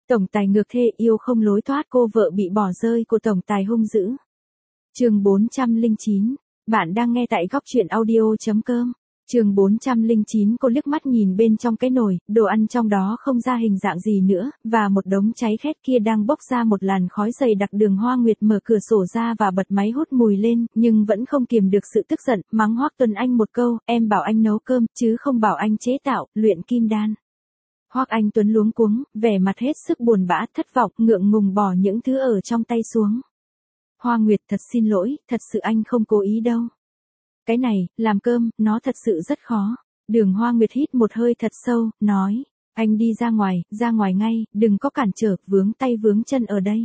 Tổng tài ngược thê yêu không lối thoát, cô vợ bị bỏ rơi của tổng tài hung dữ. Chương 409. Bạn đang nghe tại góc truyện audio.com. Chương 409. Cô liếc mắt nhìn bên trong cái nồi, đồ ăn trong đó không ra hình dạng gì nữa, và một đống cháy khét kia đang bốc ra một làn khói dày đặc. Đường Hoa Nguyệt mở cửa sổ ra và bật máy hút mùi lên, nhưng vẫn không kiềm được sự tức giận, mắng Hoắc Tuấn Anh một câu, em bảo anh nấu cơm, chứ không bảo anh chế tạo, luyện kim đan. Hoắc Anh Tuấn luống cuống, vẻ mặt hết sức buồn bã, thất vọng, ngượng ngùng bỏ những thứ ở trong tay xuống. Hoa Nguyệt, thật xin lỗi, thật sự anh không cố ý đâu. Cái này, làm cơm, nó thật sự rất khó. Đường Hoa Nguyệt hít một hơi thật sâu, nói, anh đi ra ngoài ngay, đừng có cản trở, vướng tay vướng chân ở đây.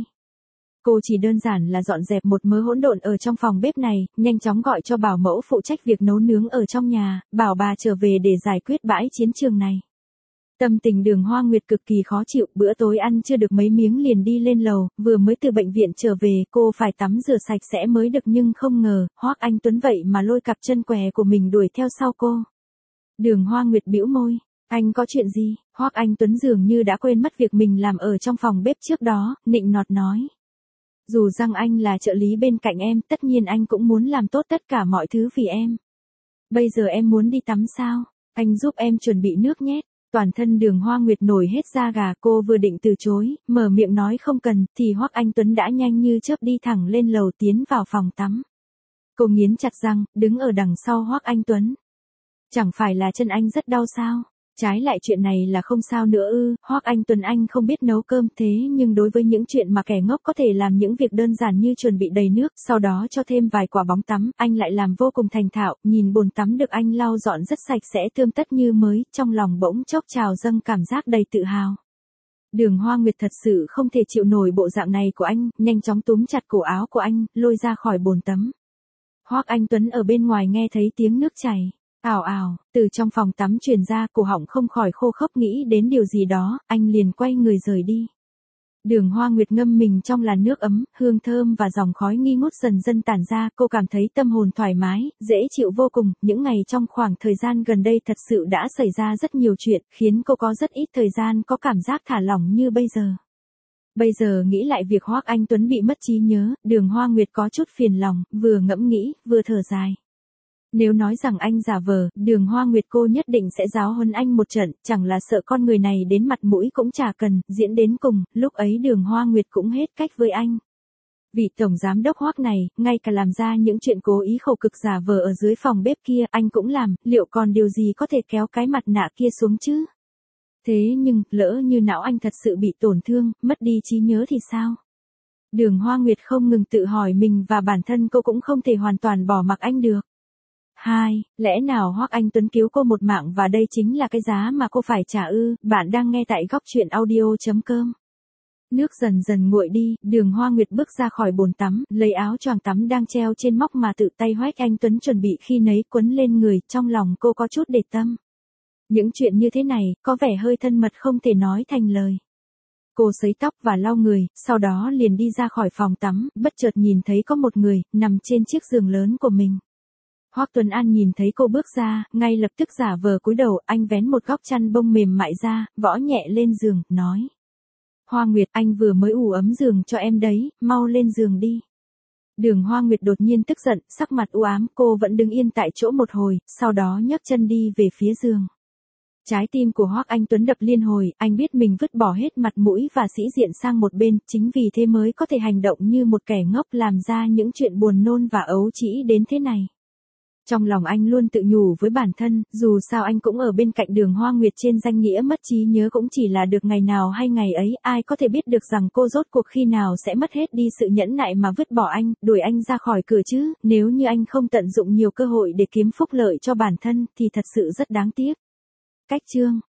Cô chỉ đơn giản là dọn dẹp một mớ hỗn độn ở trong phòng bếp này, nhanh chóng gọi cho bảo mẫu phụ trách việc nấu nướng ở trong nhà, bảo bà trở về để giải quyết bãi chiến trường này. Tâm tình Đường Hoa Nguyệt cực kỳ khó chịu, bữa tối ăn chưa được mấy miếng liền đi lên lầu, vừa mới từ bệnh viện trở về, cô phải tắm rửa sạch sẽ mới được, nhưng không ngờ, Hoắc Anh Tuấn vậy mà lôi cặp chân què của mình đuổi theo sau cô. Đường Hoa Nguyệt bĩu môi, anh có chuyện gì? Hoắc Anh Tuấn dường như đã quên mất việc mình làm ở trong phòng bếp trước đó, nịnh nọt nói. Dù rằng anh là trợ lý bên cạnh em, tất nhiên anh cũng muốn làm tốt tất cả mọi thứ vì em. Bây giờ em muốn đi tắm sao? Anh giúp em chuẩn bị nước nhé. Toàn thân Đường Hoa Nguyệt nổi hết da gà, cô vừa định từ chối, mở miệng nói không cần, thì Hoắc Anh Tuấn đã nhanh như chớp đi thẳng lên lầu tiến vào phòng tắm. Cô nghiến chặt răng, đứng ở đằng sau Hoắc Anh Tuấn. Chẳng phải là chân anh rất đau sao? Trái lại chuyện này là không sao nữa ư? Hoắc Anh Tuấn anh không biết nấu cơm, thế nhưng đối với những chuyện mà kẻ ngốc có thể làm, những việc đơn giản như chuẩn bị đầy nước, sau đó cho thêm vài quả bóng tắm, anh lại làm vô cùng thành thạo, nhìn bồn tắm được anh lau dọn rất sạch sẽ tươm tất như mới, trong lòng bỗng chốc trào dâng cảm giác đầy tự hào. Đường Hoa Nguyệt thật sự không thể chịu nổi bộ dạng này của anh, nhanh chóng túm chặt cổ áo của anh, lôi ra khỏi bồn tắm. Hoắc Anh Tuấn ở bên ngoài nghe thấy tiếng nước chảy. Ào ào, từ trong phòng tắm truyền ra, cổ họng không khỏi khô khốc, nghĩ đến điều gì đó, anh liền quay người rời đi. Đường Hoa Nguyệt ngâm mình trong làn nước ấm, hương thơm và dòng khói nghi ngút dần dần tản ra, cô cảm thấy tâm hồn thoải mái, dễ chịu vô cùng. Những ngày trong khoảng thời gian gần đây thật sự đã xảy ra rất nhiều chuyện, khiến cô có rất ít thời gian có cảm giác thả lỏng như bây giờ. Bây giờ nghĩ lại việc Hoắc Anh Tuấn bị mất trí nhớ, Đường Hoa Nguyệt có chút phiền lòng, vừa ngẫm nghĩ, vừa thở dài. Nếu nói rằng anh giả vờ, Đường Hoa Nguyệt cô nhất định sẽ giáo huấn anh một trận, chẳng là sợ con người này đến mặt mũi cũng chả cần, diễn đến cùng, lúc ấy Đường Hoa Nguyệt cũng hết cách với anh. Vị tổng giám đốc Hoắc này, ngay cả làm ra những chuyện cố ý khổ cực giả vờ ở dưới phòng bếp kia, anh cũng làm, liệu còn điều gì có thể kéo cái mặt nạ kia xuống chứ? Thế nhưng, lỡ như não anh thật sự bị tổn thương, mất đi trí nhớ thì sao? Đường Hoa Nguyệt không ngừng tự hỏi mình, và bản thân cô cũng không thể hoàn toàn bỏ mặc anh được. Lẽ nào Hoắc Anh Tuấn cứu cô một mạng và đây chính là cái giá mà cô phải trả ư? Bạn đang nghe tại góc truyện audio.com. Nước dần dần nguội đi, Đường Hoa Nguyệt bước ra khỏi bồn tắm, lấy áo choàng tắm đang treo trên móc mà tự tay Hoắc Anh Tuấn chuẩn bị khi nấy quấn lên người, trong lòng cô có chút để tâm. Những chuyện như thế này, có vẻ hơi thân mật không thể nói thành lời. Cô sấy tóc và lau người, sau đó liền đi ra khỏi phòng tắm, bất chợt nhìn thấy có một người, nằm trên chiếc giường lớn của mình. Hoắc Tuấn An nhìn thấy cô bước ra, ngay lập tức giả vờ cúi đầu, anh vén một góc chăn bông mềm mại ra, võ nhẹ lên giường, nói. Hoa Nguyệt, anh vừa mới ủ ấm giường cho em đấy, mau lên giường đi. Đường Hoa Nguyệt đột nhiên tức giận, sắc mặt u ám, cô vẫn đứng yên tại chỗ một hồi, sau đó nhấc chân đi về phía giường. Trái tim của Hoắc Anh Tuấn đập liên hồi, anh biết mình vứt bỏ hết mặt mũi và sĩ diện sang một bên, chính vì thế mới có thể hành động như một kẻ ngốc, làm ra những chuyện buồn nôn và ấu trĩ đến thế này. Trong lòng anh luôn tự nhủ với bản thân, dù sao anh cũng ở bên cạnh Đường Hoa Nguyệt, trên danh nghĩa mất trí nhớ cũng chỉ là được ngày nào hay ngày ấy, ai có thể biết được rằng cô rốt cuộc khi nào sẽ mất hết đi sự nhẫn nại mà vứt bỏ anh, đuổi anh ra khỏi cửa chứ, nếu như anh không tận dụng nhiều cơ hội để kiếm phúc lợi cho bản thân, thì thật sự rất đáng tiếc. Cách chương